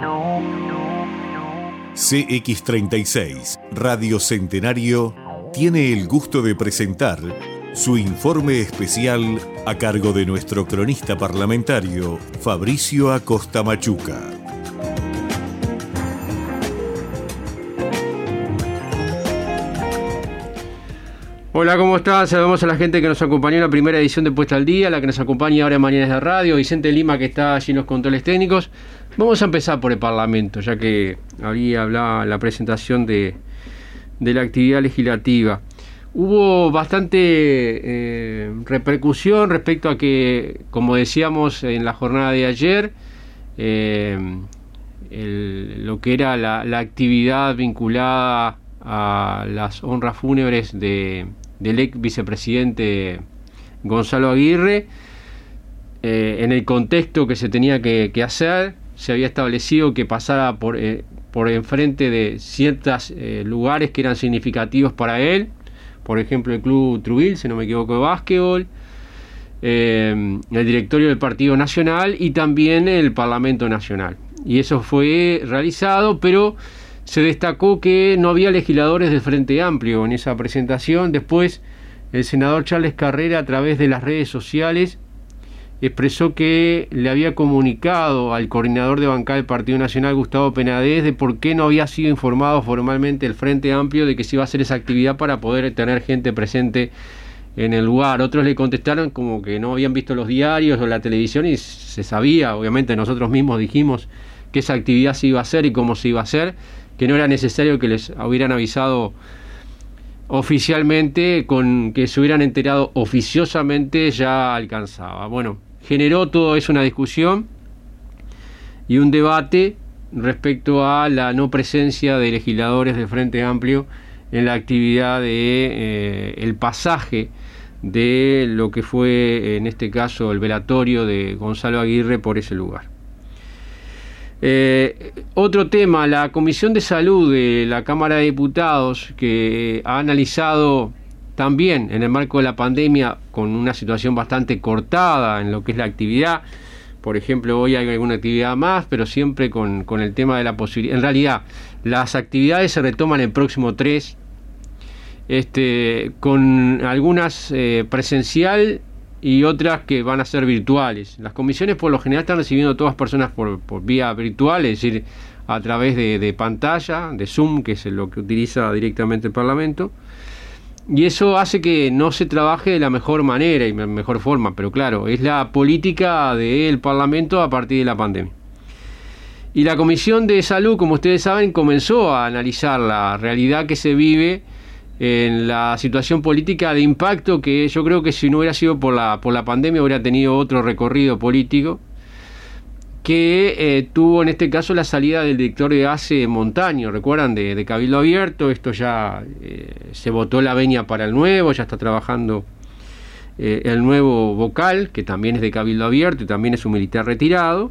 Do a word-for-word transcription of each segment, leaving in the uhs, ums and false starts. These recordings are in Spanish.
C X treinta y seis, Radio Centenario, tiene el gusto de presentar su informe especial a cargo de nuestro cronista parlamentario, Fabricio Acosta Machuca. Hola, ¿cómo están? Saludamos a la gente que nos acompañó en la primera edición de Puesta al Día, la que nos acompaña ahora en Mañanas de Radio, Vicente Lima, que está allí en los controles técnicos. Vamos a empezar por el Parlamento, ya que había hablado la presentación de, de la actividad legislativa. Hubo bastante eh, repercusión respecto a que, como decíamos en la jornada de ayer, eh, el, lo que era la, la actividad vinculada a las honras fúnebres de, del ex vicepresidente Gonzalo Aguirre, eh, en el contexto que se tenía que, que hacer, se había establecido que pasara por, eh, por enfrente de ciertos eh, lugares que eran significativos para él, por ejemplo el Club Trubil, si no me equivoco, de básquetbol, eh, el directorio del Partido Nacional y también el Parlamento Nacional. Y eso fue realizado, pero se destacó que no había legisladores del Frente Amplio en esa presentación. Después el senador Charles Carrera, a través de las redes sociales, expresó que le había comunicado al coordinador de bancada del Partido Nacional, Gustavo Penades, de por qué no había sido informado formalmente el Frente Amplio de que se iba a hacer esa actividad para poder tener gente presente en el lugar. Otros le contestaron como que no habían visto los diarios o la televisión y se sabía, obviamente nosotros mismos dijimos que esa actividad se iba a hacer y cómo se iba a hacer, que no era necesario que les hubieran avisado oficialmente, con que se hubieran enterado oficiosamente ya alcanzaba. Bueno, generó todo eso una discusión y un debate respecto a la no presencia de legisladores del Frente Amplio en la actividad de eh, el pasaje de lo que fue en este caso el velatorio de Gonzalo Aguirre por ese lugar. Eh, otro tema, la Comisión de Salud de la Cámara de Diputados, que ha analizado también en el marco de la pandemia con una situación bastante cortada en lo que es la actividad. Por ejemplo, hoy hay alguna actividad más, pero siempre con, con el tema de la posibilidad. En realidad, las actividades se retoman el próximo tres, este, con algunas eh, presencial y otras que van a ser virtuales. Las comisiones por lo general están recibiendo todas personas por, por vía virtual, es decir, a través de, de pantalla, de Zoom, que es lo que utiliza directamente el Parlamento, y eso hace que no se trabaje de la mejor manera y mejor forma, pero claro, es la política del Parlamento a partir de la pandemia. Y la Comisión de Salud, como ustedes saben, comenzó a analizar la realidad que se vive en la situación política de impacto, que yo creo que si no hubiera sido por la, por la pandemia hubiera tenido otro recorrido político, que eh, tuvo en este caso la salida del director de A C E Montaño, recuerdan, de, de Cabildo Abierto. Esto ya eh, se votó la venia para el nuevo, ya está trabajando eh, el nuevo vocal, que también es de Cabildo Abierto y también es un militar retirado.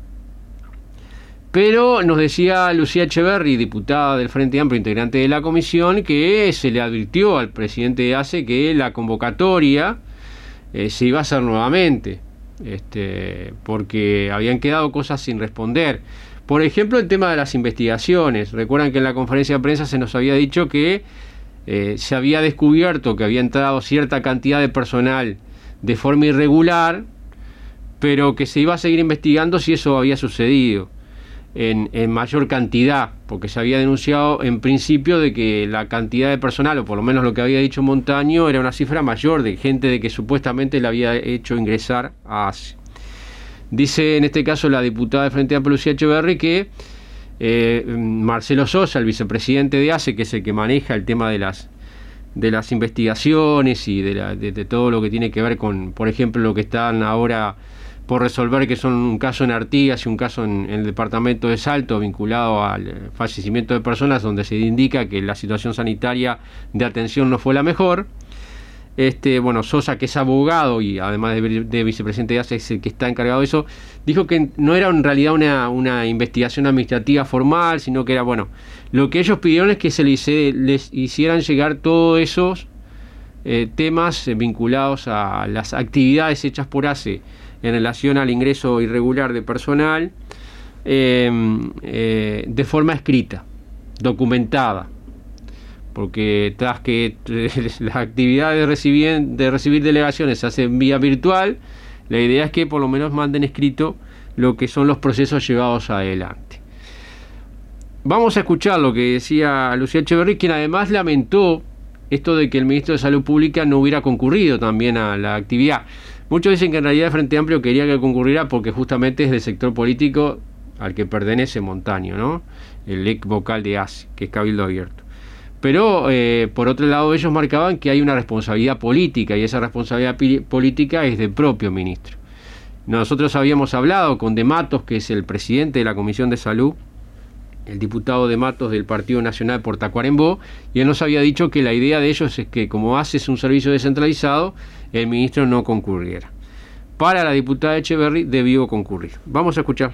Pero nos decía Lucía Echeverri, diputada del Frente Amplio, integrante de la comisión, que se le advirtió al presidente de A C E que la convocatoria eh, se iba a hacer nuevamente, este, porque habían quedado cosas sin responder. Por ejemplo, el tema de las investigaciones. Recuerdan que en la conferencia de prensa se nos había dicho que eh, se había descubierto que había entrado cierta cantidad de personal de forma irregular, pero que se iba a seguir investigando si eso había sucedido En, en mayor cantidad, porque se había denunciado en principio de que la cantidad de personal, o por lo menos lo que había dicho Montaño, era una cifra mayor de gente de que supuestamente le había hecho ingresar a A C E. Dice en este caso la diputada de Frente Amplio, Lucía Echeverri, que eh, Marcelo Sosa, el vicepresidente de A C E, que es el que maneja el tema de las de las investigaciones y de, la, de, de todo lo que tiene que ver con, por ejemplo, lo que están ahora por resolver, que son un caso en Artigas y un caso en, en el departamento de Salto vinculado al fallecimiento de personas, donde se indica que la situación sanitaria de atención no fue la mejor. Este, bueno, Sosa, que es abogado y además de, de vicepresidente de A C E, es el que está encargado de eso, dijo que no era en realidad una, una investigación administrativa formal, sino que era, bueno, lo que ellos pidieron es que se les, les hicieran llegar todos esos eh, temas vinculados a las actividades hechas por A C E en relación al ingreso irregular de personal eh, eh, de forma escrita, documentada, porque tras que las actividades de recibir, de recibir delegaciones se hacen vía virtual, la idea es que por lo menos manden escrito lo que son los procesos llevados adelante. Vamos a escuchar lo que decía Lucía Echeverri, quien además lamentó esto de que el ministro de Salud Pública no hubiera concurrido también a la actividad. Muchos dicen que en realidad el Frente Amplio quería que concurriera porque justamente es del sector político al que pertenece Montaño, ¿no? El ex vocal de A C E, que es Cabildo Abierto. Pero, eh, por otro lado, ellos marcaban que hay una responsabilidad política, y esa responsabilidad política es del propio ministro. Nosotros habíamos hablado con De Matos, que es el presidente de la Comisión de Salud, el diputado De Matos del Partido Nacional por Tacuarembó, y él nos había dicho que la idea de ellos es que, como A C E es un servicio descentralizado, el ministro no concurriera. Para la diputada Echeverri debió concurrir. Vamos a escuchar.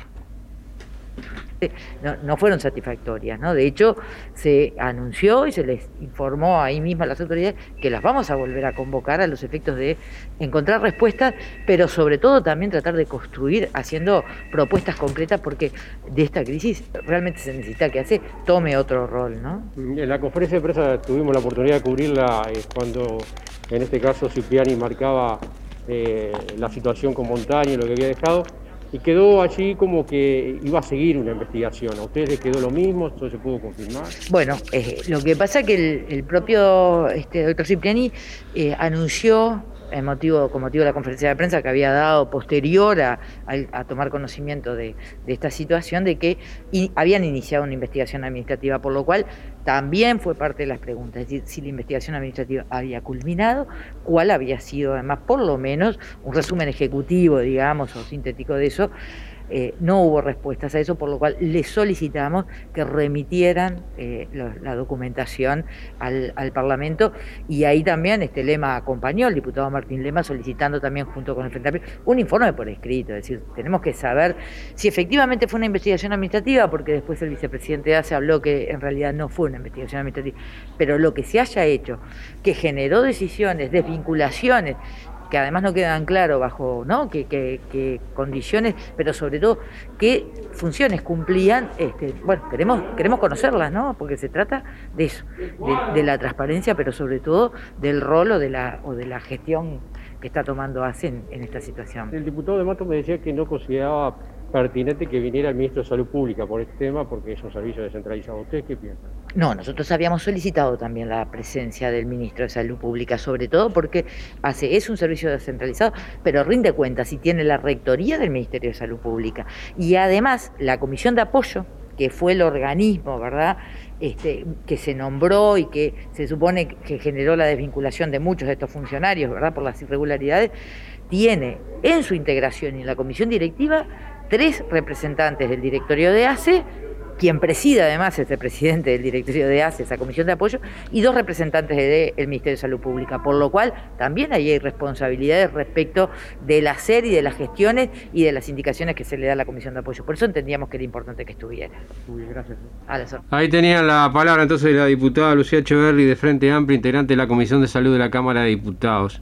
No, no fueron satisfactorias, ¿no? De hecho, se anunció y se les informó ahí mismo a las autoridades que las vamos a volver a convocar a los efectos de encontrar respuestas, pero sobre todo también tratar de construir haciendo propuestas concretas, porque de esta crisis realmente se necesita que A C E tome otro rol, ¿no? En la conferencia de prensa tuvimos la oportunidad de cubrirla eh, cuando, en este caso, Cipriani marcaba eh, la situación con Montaño y lo que había dejado. Y quedó allí como que iba a seguir una investigación. ¿A ustedes les quedó lo mismo? ¿Esto se pudo confirmar? Bueno, eh, lo que pasa es que el, el propio este, doctor Cipriani eh, anunció, en motivo, con motivo de la conferencia de prensa que había dado posterior a, a, a tomar conocimiento de, de esta situación, de que y, habían iniciado una investigación administrativa, por lo cual también fue parte de las preguntas, es decir, si la investigación administrativa había culminado, cuál había sido, además, por lo menos, un resumen ejecutivo, digamos, o sintético de eso. Eh, no hubo respuestas a eso, por lo cual les solicitamos que remitieran eh, lo, la documentación al, al Parlamento, y ahí también este Lema acompañó, el diputado Martín Lema, solicitando también junto con el Frente Amplio un informe por escrito, es decir, tenemos que saber si efectivamente fue una investigación administrativa, porque después el vicepresidente A C E habló que en realidad no fue una investigación administrativa, pero lo que se haya hecho, que generó decisiones, desvinculaciones, que además no quedan claros bajo, ¿no? qué, qué, qué condiciones, pero sobre todo qué funciones cumplían. Este, bueno, queremos, queremos conocerlas, ¿no? Porque se trata de eso, de, de la transparencia, pero sobre todo del rol o de la, o de la gestión que está tomando A C E en, en esta situación. El diputado De Matos me decía que no consideraba pertinente que viniera el ministro de Salud Pública por este tema, porque es un servicio descentralizado. ¿Ustedes qué piensan? No, nosotros habíamos solicitado también la presencia del ministro de Salud Pública, sobre todo porque A C E es un servicio descentralizado, pero rinde cuentas y tiene la rectoría del Ministerio de Salud Pública. Y además, la Comisión de Apoyo, que fue el organismo, ¿verdad?, Este, que se nombró y que se supone que generó la desvinculación de muchos de estos funcionarios, ¿verdad?, por las irregularidades, tiene en su integración y en la comisión directiva tres representantes del directorio de A C E, quien preside además es el presidente del directorio de A C E, esa comisión de apoyo, y dos representantes del Ministerio de Salud Pública, por lo cual también ahí hay responsabilidades respecto del hacer y de las gestiones y de las indicaciones que se le da a la comisión de apoyo. Por eso entendíamos que era importante que estuviera. Muy bien, gracias. A la sorpresa. Ahí tenían la palabra entonces de la diputada Lucía Echeverri de Frente Amplio, integrante de la Comisión de Salud de la Cámara de Diputados.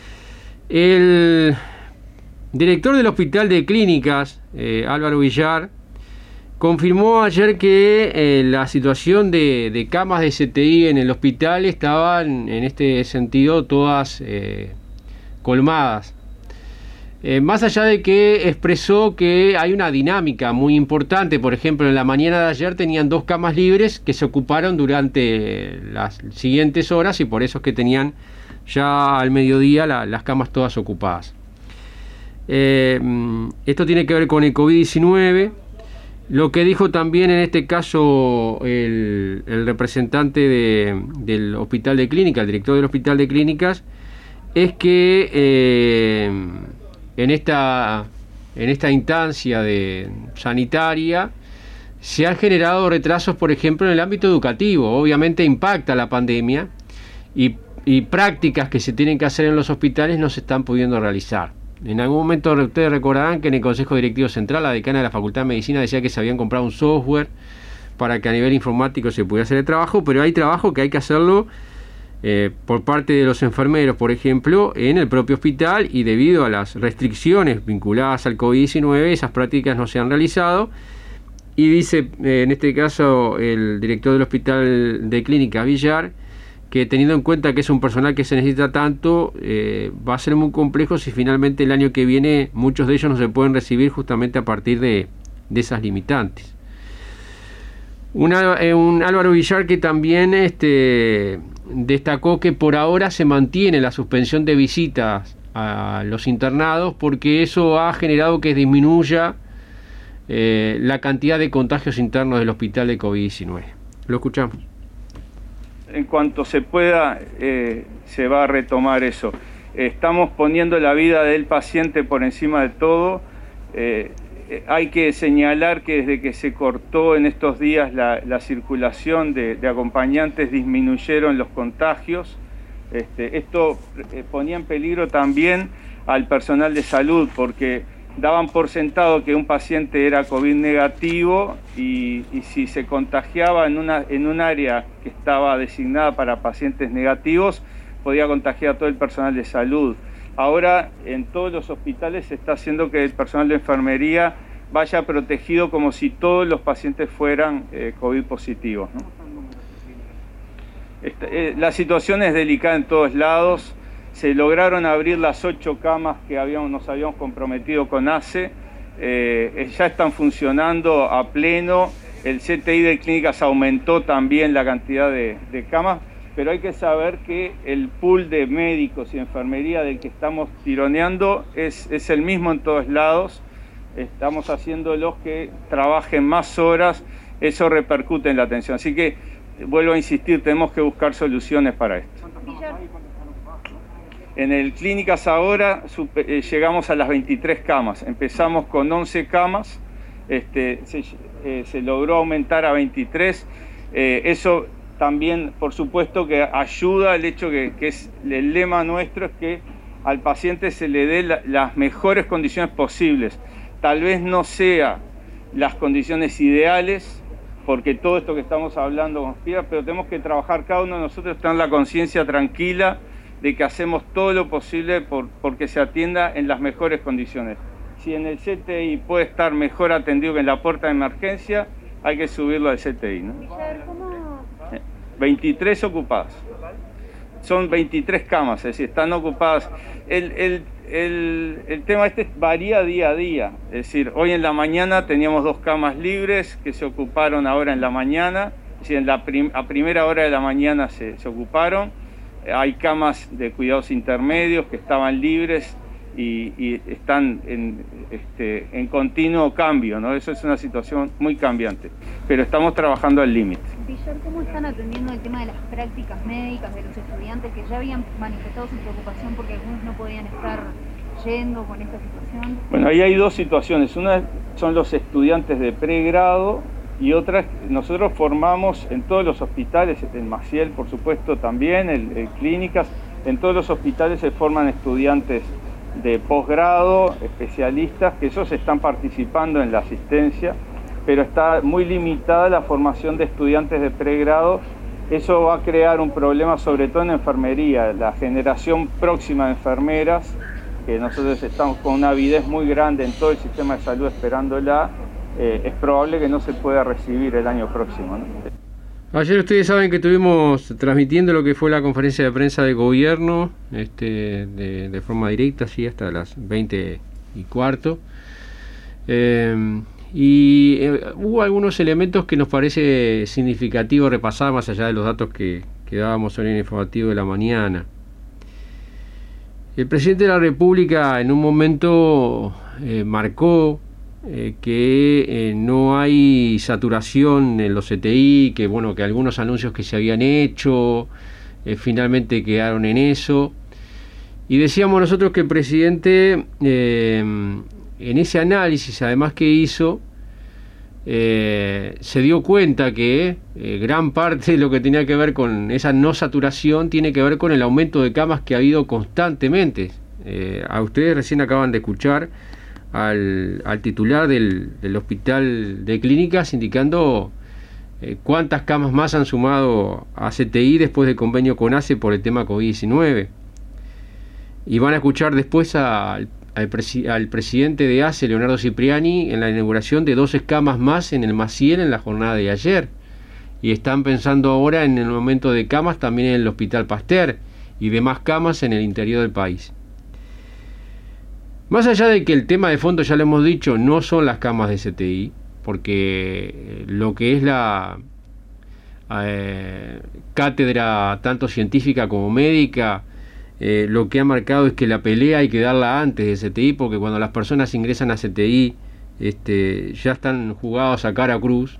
El director del Hospital de Clínicas, eh, Álvaro Villar, confirmó ayer que eh, la situación de, de camas de C T I en el hospital estaban, en este sentido, todas eh, colmadas. Eh, más allá de que expresó que hay una dinámica muy importante, por ejemplo, en la mañana de ayer tenían dos camas libres que se ocuparon durante las siguientes horas y por eso es que tenían ya al mediodía la, las camas todas ocupadas. Eh, esto tiene que ver con el COVID diecinueve. Lo que dijo también en este caso el, el representante de, del Hospital de Clínicas, el director del Hospital de Clínicas, es que eh, en, esta, en esta instancia de sanitaria se han generado retrasos, por ejemplo, en el ámbito educativo. Obviamente impacta la pandemia y, y prácticas que se tienen que hacer en los hospitales no se están pudiendo realizar. En algún momento ustedes recordarán que en el Consejo Directivo Central la decana de la Facultad de Medicina decía que se habían comprado un software para que a nivel informático se pudiera hacer el trabajo, pero hay trabajo que hay que hacerlo eh, por parte de los enfermeros, por ejemplo, en el propio hospital, y debido a las restricciones vinculadas al COVID diecinueve esas prácticas no se han realizado, Y dice, eh, en este caso, el director del Hospital de Clínicas Villar, que teniendo en cuenta que es un personal que se necesita tanto, eh, va a ser muy complejo si finalmente el año que viene muchos de ellos no se pueden recibir justamente a partir de, de esas limitantes. Una, eh, un Álvaro Villar que también este, destacó que por ahora se mantiene la suspensión de visitas a los internados porque eso ha generado que disminuya eh, la cantidad de contagios internos del hospital de COVID diecinueve. Lo escuchamos. En cuanto se pueda, eh, se va a retomar eso. Estamos poniendo la vida del paciente por encima de todo. Eh, eh, hay que señalar que desde que se cortó en estos días la, la circulación de, de acompañantes, disminuyeron los contagios. Este, esto eh, ponía en peligro también al personal de salud, porque daban por sentado que un paciente era COVID negativo y, y si se contagiaba en, una, en un área que estaba designada para pacientes negativos, podía contagiar a todo el personal de salud. Ahora en todos los hospitales se está haciendo que el personal de enfermería vaya protegido como si todos los pacientes fueran eh, COVID positivos, ¿no? Esta, eh, la situación es delicada en todos lados. Se lograron abrir las ocho camas que habíamos, nos habíamos comprometido con A C E, eh, ya están funcionando a pleno. El C T I de Clínicas aumentó también la cantidad de, de camas, pero hay que saber que el pool de médicos y enfermería del que estamos tironeando es, es el mismo en todos lados. Estamos haciéndolos que trabajen más horas, eso repercute en la atención. Así que, vuelvo a insistir, tenemos que buscar soluciones para esto. En el Clínicas ahora super, eh, llegamos a las veintitrés camas, empezamos con once camas, este, se, eh, se logró aumentar a veintitrés, eh, eso también por supuesto que ayuda el hecho que, que es el lema nuestro es que al paciente se le dé la, las mejores condiciones posibles, tal vez no sea las condiciones ideales, porque todo esto que estamos hablando conspira, pero tenemos que trabajar cada uno de nosotros, tener la conciencia tranquila de que hacemos todo lo posible por porque se atienda en las mejores condiciones. Si en el C T I puede estar mejor atendido que en la puerta de emergencia, hay que subirlo al C T I, ¿no? ¿Cómo? veintitrés ocupadas. Son veintitrés camas, es decir, están ocupadas. El, el, el, el tema este varía día a día. Es decir, hoy en la mañana teníamos dos camas libres que se ocuparon ahora en la mañana. Es decir, en la prim, a primera hora de la mañana se, se ocuparon. Hay camas de cuidados intermedios que estaban libres y, y están en, este, en continuo cambio, ¿no? Eso es una situación muy cambiante, pero estamos trabajando al límite. Villar, ¿cómo están atendiendo el tema de las prácticas médicas de los estudiantes que ya habían manifestado su preocupación porque algunos no podían estar yendo con esta situación? Bueno, ahí hay dos situaciones. Una son los estudiantes de pregrado y otra, nosotros formamos en todos los hospitales, en Maciel por supuesto también, en, en Clínicas, en todos los hospitales se forman estudiantes de posgrado, especialistas, que esos están participando en la asistencia, pero está muy limitada la formación de estudiantes de pregrado. Eso va a crear un problema sobre todo en enfermería, la generación próxima de enfermeras, que nosotros estamos con una avidez muy grande en todo el sistema de salud esperándola. Eh, es probable que no se pueda recibir el año próximo, ¿no? Ayer ustedes saben que estuvimos transmitiendo lo que fue la conferencia de prensa de gobierno este, de, de forma directa, así hasta las veinte y cuarto. Eh, y eh, hubo algunos elementos que nos parece significativo repasar, más allá de los datos que, que dábamos en el informativo de la mañana. El presidente de la República en un momento eh, marcó Eh, que eh, no hay saturación en los C T I, que bueno, que algunos anuncios que se habían hecho eh, finalmente quedaron en eso, y decíamos nosotros que el presidente eh, en ese análisis además que hizo eh, se dio cuenta que eh, gran parte de lo que tenía que ver con esa no saturación tiene que ver con el aumento de camas que ha habido constantemente. Eh, a ustedes recién acaban de escuchar Al, al titular del, del hospital de Clínicas indicando eh, cuántas camas más han sumado a C T I después del convenio con A C E por el tema COVID diecinueve. Y van a escuchar después al al, presi al presidente de A C E, Leonardo Cipriani, en la inauguración de dos camas más en el Maciel en la jornada de ayer. Y están pensando ahora en el aumento de camas también en el Hospital Pasteur y demás camas en el interior del país. Más allá de que el tema de fondo, ya lo hemos dicho, no son las camas de C T I, porque lo que es la eh, cátedra tanto científica como médica, eh, lo que ha marcado es que la pelea hay que darla antes de C T I, porque cuando las personas ingresan a C T I este, ya están jugados a cara cruz.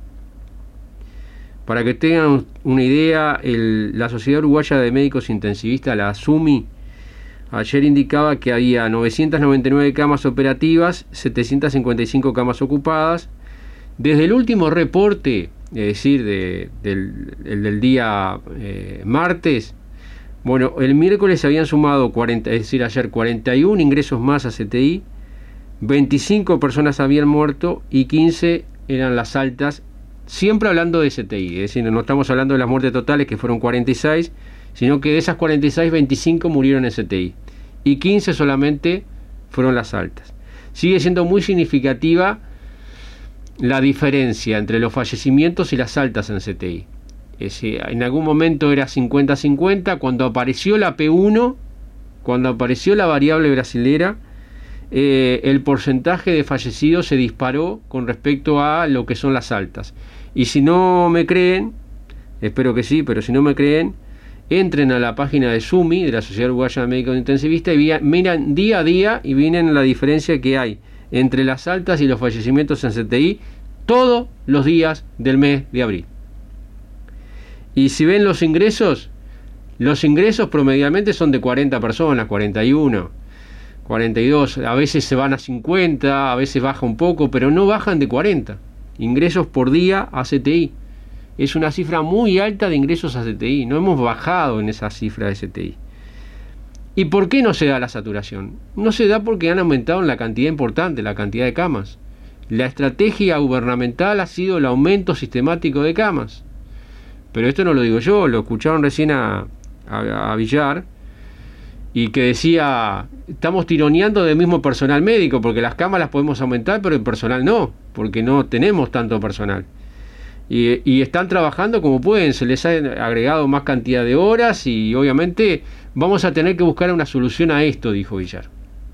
Para que tengan una idea, el, la Sociedad Uruguaya de Médicos Intensivistas, la SUMI, ayer indicaba que había novecientas noventa y nueve camas operativas, setecientas cincuenta y cinco camas ocupadas. Desde el último reporte, es decir, de, del, el del día eh, martes, bueno, el miércoles se habían sumado, cuarenta, es decir, ayer cuarenta y uno ingresos más a C T I, veinticinco personas habían muerto y quince eran las altas, siempre hablando de C T I, es decir, no estamos hablando de las muertes totales, que fueron cuarenta y seis, sino que de esas cuarenta y seis, veinticinco murieron en C T I y quince solamente fueron las altas. Sigue siendo muy significativa la diferencia entre los fallecimientos y las altas en C T I. Es decir, en algún momento era cincuenta cincuenta, cuando apareció la P uno, cuando apareció la variable brasilera, eh, el porcentaje de fallecidos se disparó con respecto a lo que son las altas. Y si no me creen, espero que sí, pero si no me creen, entren a la página de SUMI, de la Sociedad Uruguaya de Médicos Intensivistas, y miran día a día y vienen la diferencia que hay entre las altas y los fallecimientos en C T I todos los días del mes de abril. Y si ven los ingresos, los ingresos promedialmente son de cuarenta personas, cuarenta y uno, cuarenta y dos, a veces se van a cincuenta, a veces baja un poco, pero no bajan de cuarenta ingresos por día a C T I. Es una cifra muy alta de ingresos a C T I, no hemos bajado en esa cifra de C T I. ¿Y por qué no se da la saturación? No se da porque han aumentado en la cantidad importante, la cantidad de camas. La estrategia gubernamental ha sido el aumento sistemático de camas. Pero esto no lo digo yo, lo escucharon recién a, a, a Villar, y que decía, estamos tironeando del mismo personal médico, porque las camas las podemos aumentar, pero el personal no, porque no tenemos tanto personal. Y, y están trabajando como pueden, se les ha agregado más cantidad de horas y obviamente vamos a tener que buscar una solución a esto, dijo Villar.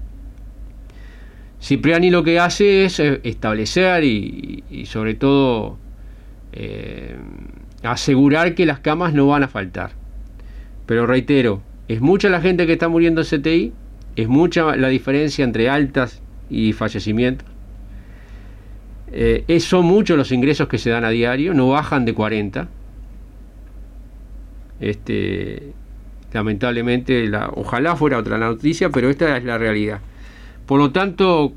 Cipriani lo que hace es establecer y, y sobre todo eh, asegurar que las camas no van a faltar. Pero reitero, es mucha la gente que está muriendo en C T I, es mucha la diferencia entre altas y fallecimientos. Eh, son muchos los ingresos que se dan a diario, no bajan de cuarenta. Este, lamentablemente, la, ojalá fuera otra noticia, pero esta es la realidad. Por lo tanto,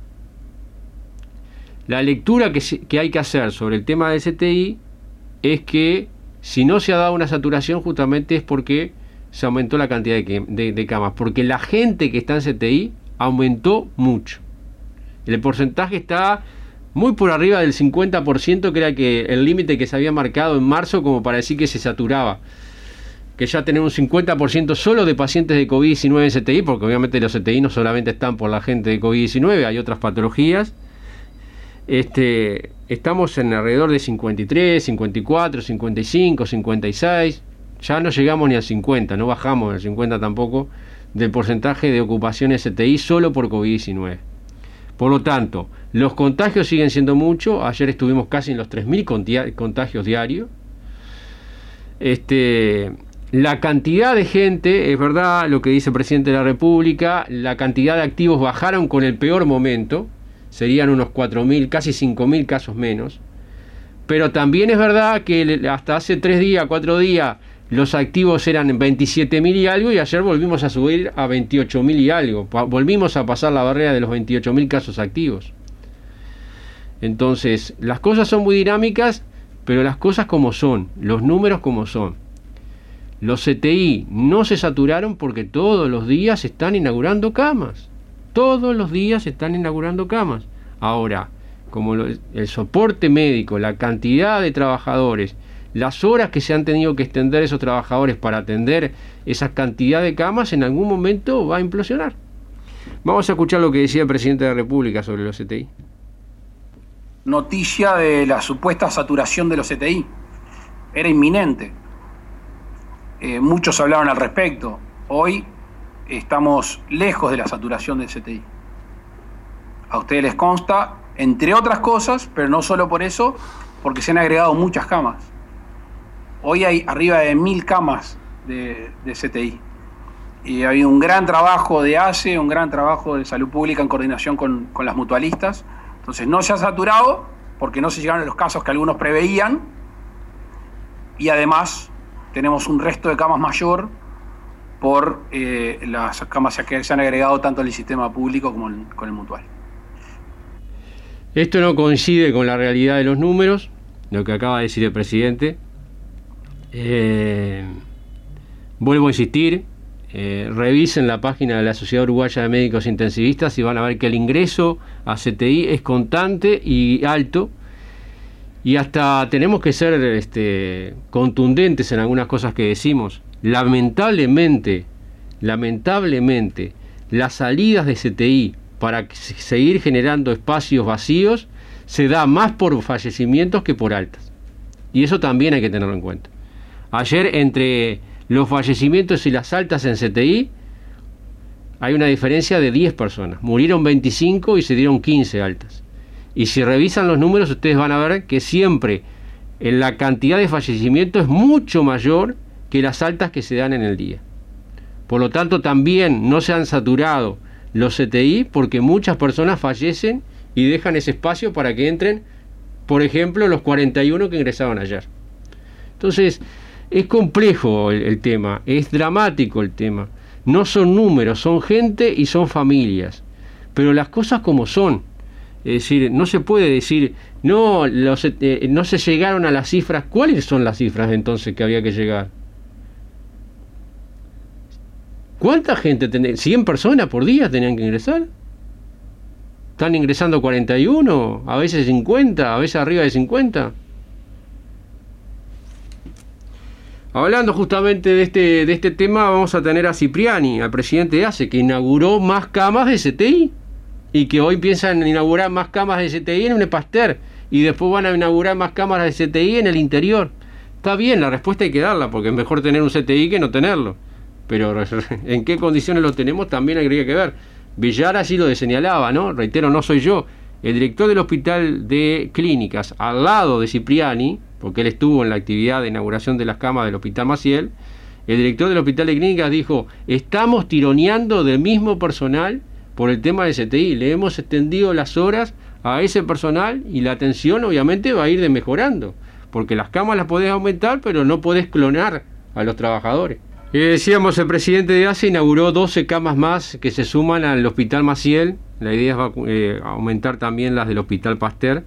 la lectura que, se, que hay que hacer sobre el tema de C T I es que si no se ha dado una saturación, justamente es porque se aumentó la cantidad de, de, de camas, porque la gente que está en C T I aumentó mucho. El porcentaje está muy por arriba del cincuenta por ciento, que era que el límite que se había marcado en marzo como para decir que se saturaba. Que ya tenemos un cincuenta por ciento solo de pacientes de COVID diecinueve en C T I, porque obviamente los C T I no solamente están por la gente de COVID diecinueve, hay otras patologías. Este, estamos en alrededor de cincuenta y tres, cincuenta y cuatro, cincuenta y cinco, cincuenta y seis. Ya no llegamos ni al cincuenta, no bajamos al cincuenta tampoco, del porcentaje de ocupaciones C T I solo por COVID diecinueve. Por lo tanto, los contagios siguen siendo muchos. Ayer estuvimos casi en los tres mil contagios diarios. Este, la cantidad de gente, es verdad lo que dice el presidente de la República, la cantidad de activos bajaron con el peor momento, serían unos cuatro mil, casi cinco mil casos menos. Pero también es verdad que hasta hace tres días, cuatro días, los activos eran veintisiete mil y algo, y ayer volvimos a subir a veintiocho mil y algo. Volvimos a pasar la barrera de los veintiocho mil casos activos. Entonces, las cosas son muy dinámicas, pero las cosas como son, los números como son. Los C T I no se saturaron porque todos los días se están inaugurando camas. Todos los días se están inaugurando camas. Ahora, como lo, el soporte médico, la cantidad de trabajadores, las horas que se han tenido que extender esos trabajadores para atender esa cantidad de camas, en algún momento va a implosionar. Vamos a escuchar lo que decía el presidente de la República sobre los C T I. Noticia de la supuesta saturación de los C T I. Era inminente. Eh, muchos hablaban al respecto. Hoy estamos lejos de la saturación del C T I. A ustedes les consta, entre otras cosas, pero no solo por eso, porque se han agregado muchas camas. Hoy hay arriba de mil camas de, de C T I. Y hay un gran trabajo de A C E, un gran trabajo de salud pública en coordinación con, con las mutualistas. Entonces no se ha saturado porque no se llegaron a los casos que algunos preveían. Y además tenemos un resto de camas mayor por eh, las camas que se han agregado tanto en el sistema público como en, con el mutual. Esto no coincide con la realidad de los números, lo que acaba de decir el presidente. Eh, vuelvo a insistir, eh, revisen la página de la Sociedad Uruguaya de Médicos Intensivistas y van a ver que el ingreso a C T I es constante y alto, y hasta tenemos que ser este, contundentes en algunas cosas que decimos. Lamentablemente, lamentablemente, las salidas de C T I para seguir generando espacios vacíos se da más por fallecimientos que por altas, y eso también hay que tenerlo en cuenta. Ayer, entre los fallecimientos y las altas en C T I, hay una diferencia de diez personas. Murieron veinticinco y se dieron quince altas. Y si revisan los números, ustedes van a ver que siempre en la cantidad de fallecimientos es mucho mayor que las altas que se dan en el día. Por lo tanto, también no se han saturado los C T I porque muchas personas fallecen y dejan ese espacio para que entren, por ejemplo, los cuarenta y uno que ingresaban ayer. Entonces, es complejo el, el tema, es dramático el tema. No son números, son gente y son familias. Pero las cosas como son. Es decir, no se puede decir, no, los, eh, no se llegaron a las cifras. ¿Cuáles son las cifras entonces que había que llegar? ¿Cuánta gente tenía? ¿cien personas por día tenían que ingresar? ¿Están ingresando cuarenta y uno? ¿A veces cincuenta? ¿A veces arriba de cincuenta? Hablando justamente de este, de este tema, vamos a tener a Cipriani, al presidente de A C E, que inauguró más camas de C T I y que hoy piensan inaugurar más camas de C T I en un Pasteur y después van a inaugurar más cámaras de C T I en el interior. Está bien, la respuesta hay que darla, porque es mejor tener un C T I que no tenerlo. Pero en qué condiciones lo tenemos también habría que ver. Villar así lo señalaba, ¿no? Reitero, no soy yo. El director del Hospital de Clínicas, al lado de Cipriani, porque él estuvo en la actividad de inauguración de las camas del Hospital Maciel, el director del Hospital de Clínicas dijo, estamos tironeando del mismo personal por el tema del C T I, le hemos extendido las horas a ese personal y la atención obviamente va a ir de mejorando, porque las camas las podés aumentar, pero no podés clonar a los trabajadores. Y decíamos, el presidente de A C E inauguró doce camas más que se suman al Hospital Maciel. La idea es eh, aumentar también las del Hospital Pasteur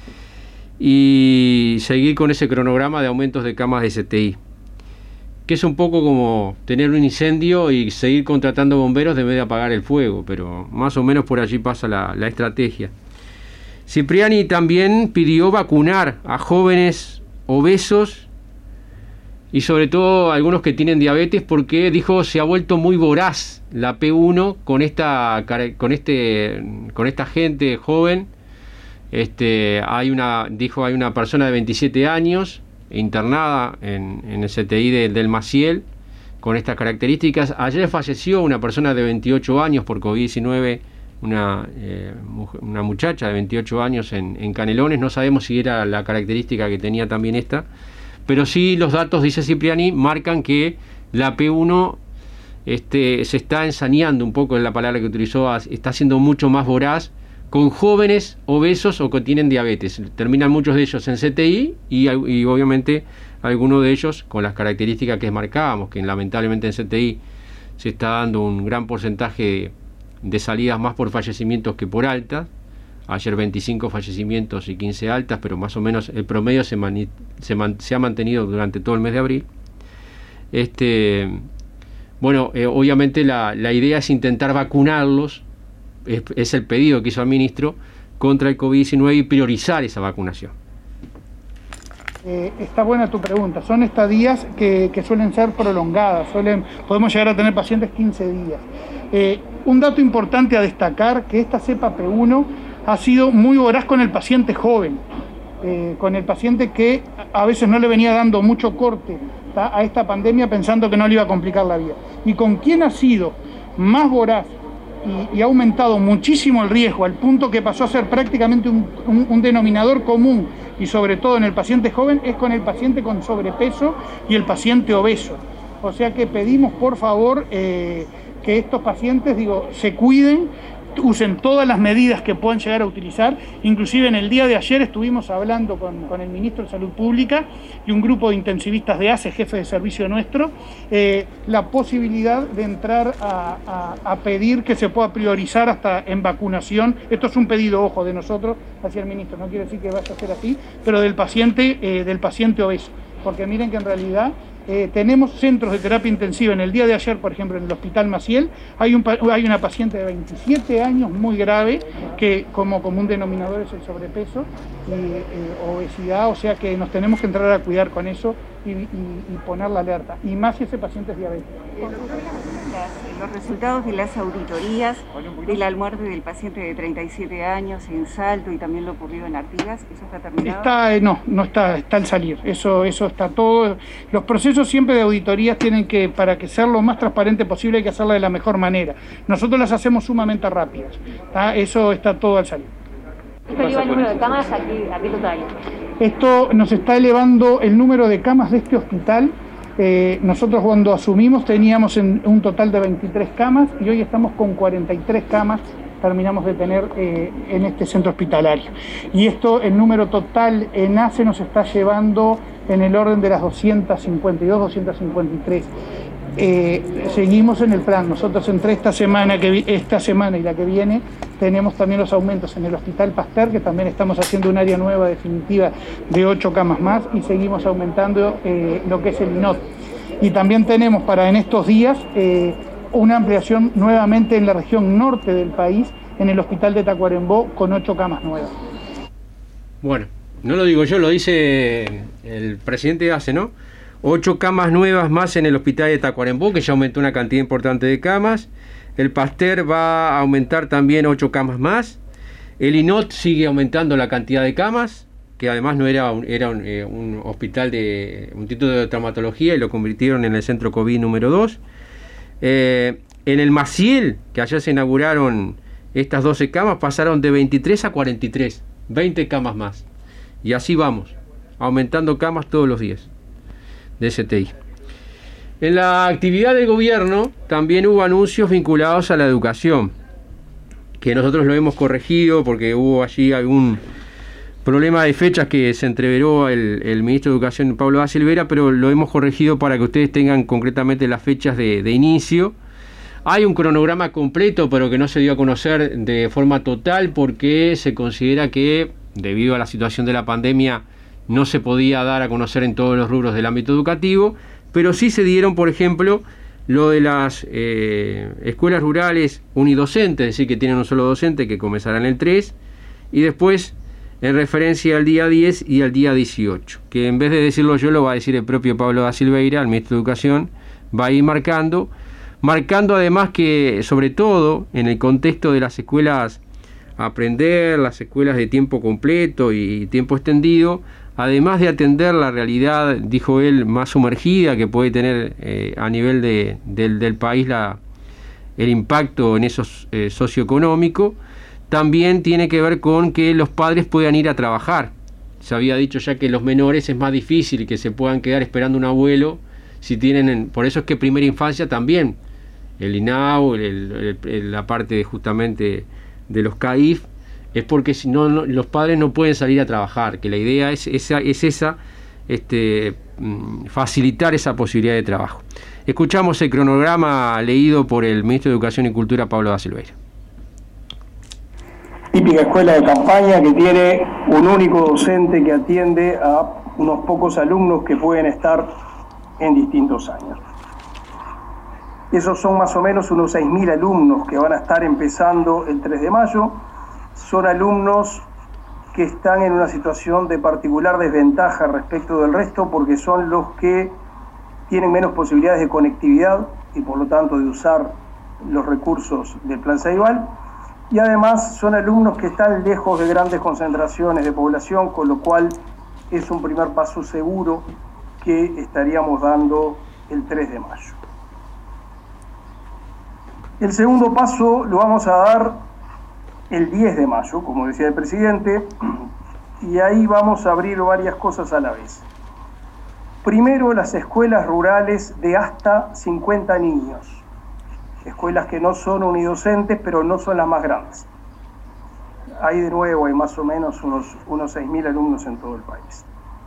y seguir con ese cronograma de aumentos de camas de C T I, que es un poco como tener un incendio y seguir contratando bomberos en vez de apagar el fuego, pero más o menos por allí pasa la, la estrategia. Cipriani también pidió vacunar a jóvenes obesos y sobre todo algunos que tienen diabetes, porque dijo se ha vuelto muy voraz la P uno con esta con este con esta gente joven. Este hay una dijo hay una persona de veintisiete años internada en, en el C T I de, del Maciel con estas características. Ayer falleció una persona de veintiocho años por COVID diecinueve, una, eh, una muchacha de veintiocho años en, en Canelones. No sabemos si era la característica que tenía también esta, pero sí los datos, dice Cipriani, marcan que la P uno este, se está ensañando un poco, en la palabra que utilizó, está siendo mucho más voraz con jóvenes obesos o que tienen diabetes. Terminan muchos de ellos en C T I y, y obviamente algunos de ellos con las características que marcábamos, que lamentablemente en C T I se está dando un gran porcentaje de, de salidas más por fallecimientos que por altas. Ayer veinticinco fallecimientos y quince altas, pero más o menos el promedio se, mani, se, man, se ha mantenido durante todo el mes de abril. Este, bueno, eh, obviamente la, la idea es intentar vacunarlos, es, es el pedido que hizo el ministro, contra el COVID diecinueve y priorizar esa vacunación. Eh, está buena tu pregunta. Son estadías que, que suelen ser prolongadas, suelen, podemos llegar a tener pacientes quince días. Eh, un dato importante a destacar, que esta cepa P uno ha sido muy voraz con el paciente joven, eh, con el paciente que a veces no le venía dando mucho corte ¿tá? a esta pandemia pensando que no le iba a complicar la vida. Y con quien ha sido más voraz y, y ha aumentado muchísimo el riesgo, al punto que pasó a ser prácticamente un, un, un denominador común, y sobre todo en el paciente joven, es con el paciente con sobrepeso y el paciente obeso. O sea que pedimos por favor eh, que estos pacientes, digo, se cuiden, usen todas las medidas que puedan llegar a utilizar. Inclusive en el día de ayer estuvimos hablando con, con el ministro de Salud Pública y un grupo de intensivistas de A C E, jefe de servicio nuestro, eh, la posibilidad de entrar a, a, a pedir que se pueda priorizar hasta en vacunación. Esto es un pedido, ojo, de nosotros hacia el ministro, no quiere decir que vaya a ser así, pero del paciente, eh, del paciente obeso, porque miren que en realidad Eh, tenemos centros de terapia intensiva. En el día de ayer, por ejemplo, en el Hospital Maciel, hay, un, hay una paciente de veintisiete años muy grave que como común denominador es el sobrepeso y eh, obesidad, o sea que nos tenemos que entrar a cuidar con eso y, y, y poner la alerta, y más si ese paciente es diabético. Las, los resultados de las auditorías de la muerte del paciente de treinta y siete años en Salto y también lo ocurrido en Artigas, ¿eso está terminado? Está, eh, no, no está, está al salir, eso, eso está todo. Los procesos siempre de auditorías tienen que, para que sea lo más transparente posible, hay que hacerla de la mejor manera. Nosotros las hacemos sumamente rápidas, ¿tá? Eso está todo al salir. ¿Esto eleva el número de camas a qué, a qué total? Esto nos está elevando el número de camas de este hospital. Eh, nosotros cuando asumimos teníamos en un total de veintitrés camas y hoy estamos con cuarenta y tres camas, terminamos de tener eh, en este centro hospitalario. Y esto, el número total en A C E nos está llevando en el orden de las doscientas cincuenta y dos, doscientas cincuenta y tres. Eh, seguimos en el plan. Nosotros entre esta semana, que, esta semana y la que viene tenemos también los aumentos en el Hospital Pasteur, que también estamos haciendo un área nueva definitiva de ocho camas más, y seguimos aumentando eh, lo que es el I N O T. Y también tenemos para en estos días eh, una ampliación nuevamente en la región norte del país, en el Hospital de Tacuarembó, con ocho camas nuevas. Bueno, no lo digo yo, lo dice el presidente de A C E, ¿no? Ocho camas nuevas más en el Hospital de Tacuarembó, que ya aumentó una cantidad importante de camas. El Pasteur va a aumentar también ocho camas más. El I N O T sigue aumentando la cantidad de camas, que además no era un, era un, eh, un hospital de un título de traumatología y lo convirtieron en el centro COVID número dos. Eh, en el Maciel, que ayer se inauguraron estas doce camas, pasaron de veintitrés a cuarenta y tres, veinte camas más. Y así vamos, aumentando camas todos los días de S T I. En la actividad del gobierno también hubo anuncios vinculados a la educación, que nosotros lo hemos corregido porque hubo allí algún problema de fechas que se entreveró el, el ministro de Educación, Pablo da Silveira, pero lo hemos corregido para que ustedes tengan concretamente las fechas de, de inicio. Hay un cronograma completo, pero que no se dio a conocer de forma total porque se considera que, debido a la situación de la pandemia, no se podía dar a conocer en todos los rubros del ámbito educativo, pero sí se dieron, por ejemplo, lo de las eh, escuelas rurales unidocentes, es decir, que tienen un solo docente, que comenzarán el tres, y después en referencia al día diez y al día dieciocho, que en vez de decirlo yo, lo va a decir el propio Pablo da Silveira, el ministro de Educación, va a ir marcando, marcando además que, sobre todo, en el contexto de las escuelas a aprender, las escuelas de tiempo completo y tiempo extendido, además de atender la realidad, dijo él, más sumergida que puede tener eh, a nivel de, del, del país la, el impacto en eso eh, socioeconómico, también tiene que ver con que los padres puedan ir a trabajar. Se había dicho ya que los menores es más difícil que se puedan quedar esperando un abuelo, si tienen, por eso es que primera infancia también, el I N A U, el, el, el, la parte justamente de los C A I F, es porque si no, no, los padres no pueden salir a trabajar, que la idea es esa, es esa este, facilitar esa posibilidad de trabajo. Escuchamos el cronograma leído por el ministro de Educación y Cultura, Pablo da Silveira. Típica escuela de campaña que tiene un único docente que atiende a unos pocos alumnos que pueden estar en distintos años. Esos son más o menos unos seis mil alumnos que van a estar empezando el tres de mayo. Son alumnos que están en una situación de particular desventaja respecto del resto porque son los que tienen menos posibilidades de conectividad y por lo tanto de usar los recursos del Plan Ceibal, y además son alumnos que están lejos de grandes concentraciones de población, con lo cual es un primer paso seguro que estaríamos dando el tres de mayo. El segundo paso lo vamos a dar el diez de mayo, como decía el presidente, y ahí vamos a abrir varias cosas a la vez. Primero, las escuelas rurales de hasta cincuenta niños, escuelas que no son unidocentes, pero no son las más grandes. Hay de nuevo, hay más o menos unos, unos seis mil alumnos en todo el país.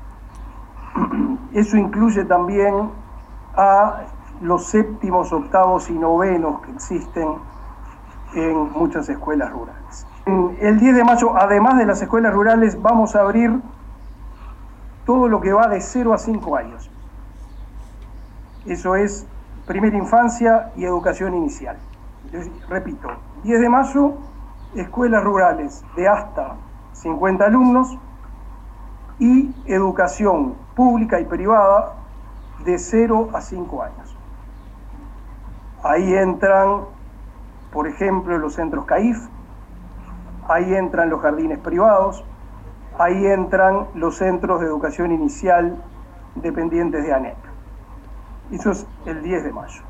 Eso incluye también a los séptimos, octavos y novenos que existen en muchas escuelas rurales. El diez de mayo, además de las escuelas rurales, vamos a abrir todo lo que va de cero a cinco años. Eso es primera infancia y educación inicial. Entonces, repito, diez de mayo, escuelas rurales de hasta cincuenta alumnos y educación pública y privada de cero a cinco años. Ahí entran, por ejemplo, los centros C A I F, ahí entran los jardines privados, ahí entran los centros de educación inicial dependientes de ANEP. Eso es el diez de mayo.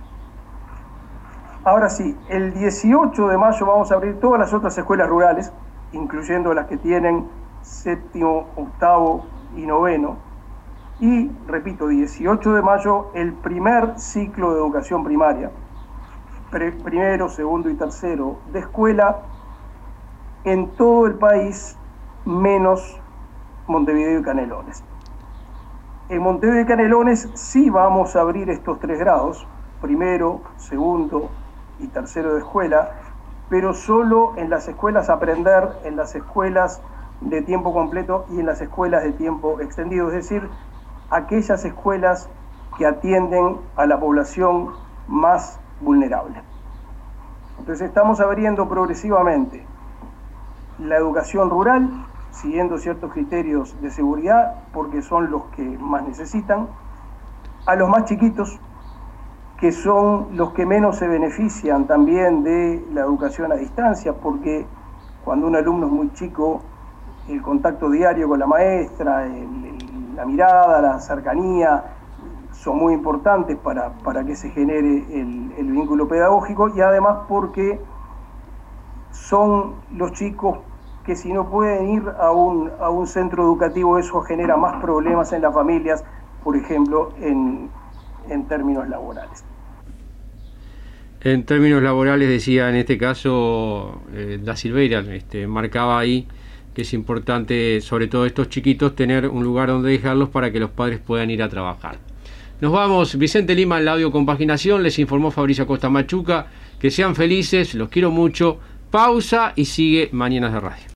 Ahora sí, el dieciocho de mayo vamos a abrir todas las otras escuelas rurales, incluyendo las que tienen séptimo, octavo y noveno. Y, repito, dieciocho de mayo, el primer ciclo de educación primaria, primero, segundo y tercero de escuela, en todo el país, menos Montevideo y Canelones. En Montevideo y Canelones sí vamos a abrir estos tres grados, primero, segundo y tercero de escuela, pero solo en las escuelas Aprender, en las escuelas de tiempo completo y en las escuelas de tiempo extendido, es decir, aquellas escuelas que atienden a la población más vulnerable. Entonces estamos abriendo progresivamente la educación rural, siguiendo ciertos criterios de seguridad, porque son los que más necesitan, a los más chiquitos, que son los que menos se benefician también de la educación a distancia, porque cuando un alumno es muy chico, el contacto diario con la maestra, el, el, la mirada, la cercanía, son muy importantes para, para que se genere el, el vínculo pedagógico, y además porque son los chicos que si no pueden ir a un, a un centro educativo, eso genera más problemas en las familias, por ejemplo, en, en términos laborales. En términos laborales, decía en este caso, eh, Da Silveira, este, marcaba ahí que es importante, sobre todo estos chiquitos, tener un lugar donde dejarlos para que los padres puedan ir a trabajar. Nos vamos, Vicente Lima en la audio compaginación, les informó Fabricio Acosta Machuca, que sean felices, los quiero mucho, pausa y sigue Mañanas de Radio.